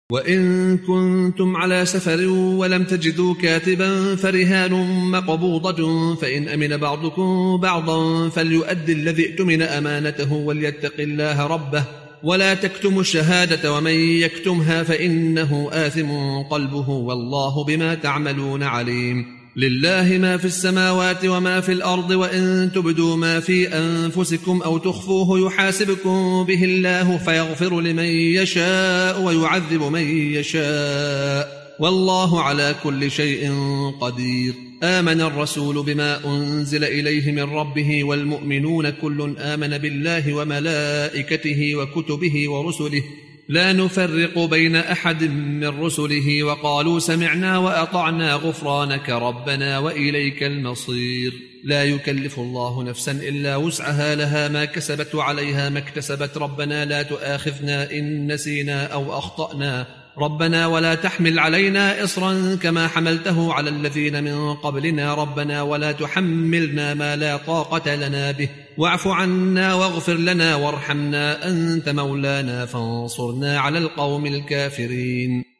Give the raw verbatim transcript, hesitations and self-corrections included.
وإن كنتم على سفر ولم تجدوا كاتبا فرهان مقبوضة فإن أمن بعضكم بعضا فليؤدي الذي اؤتمن أمانته وليتق الله ربه ولا تكتموا الشهادة ومن يكتمها فإنه آثم قلبه والله بما تعملون عليم. لله ما في السماوات وما في الأرض وإن تبدوا ما في أنفسكم أو تخفوه يحاسبكم به الله فيغفر لمن يشاء ويعذب من يشاء والله على كل شيء قدير. آمن الرسول بما أنزل إليه من ربه والمؤمنون كل آمن بالله وملائكته وكتبه ورسله لا نفرق بين أحد من رسله وقالوا سمعنا وأطعنا غفرانك ربنا وإليك المصير. لا يكلف الله نفسا إلا وسعها لها ما كسبت وعليها ما اكتسبت ربنا لا تؤاخذنا إن نسينا أو أخطأنا ربنا ولا تحمل علينا إصرا كما حملته على الذين من قبلنا ربنا ولا تحملنا ما لا طاقة لنا به واعف عنا واغفر لنا وارحمنا أنت مولانا فانصرنا على القوم الكافرين.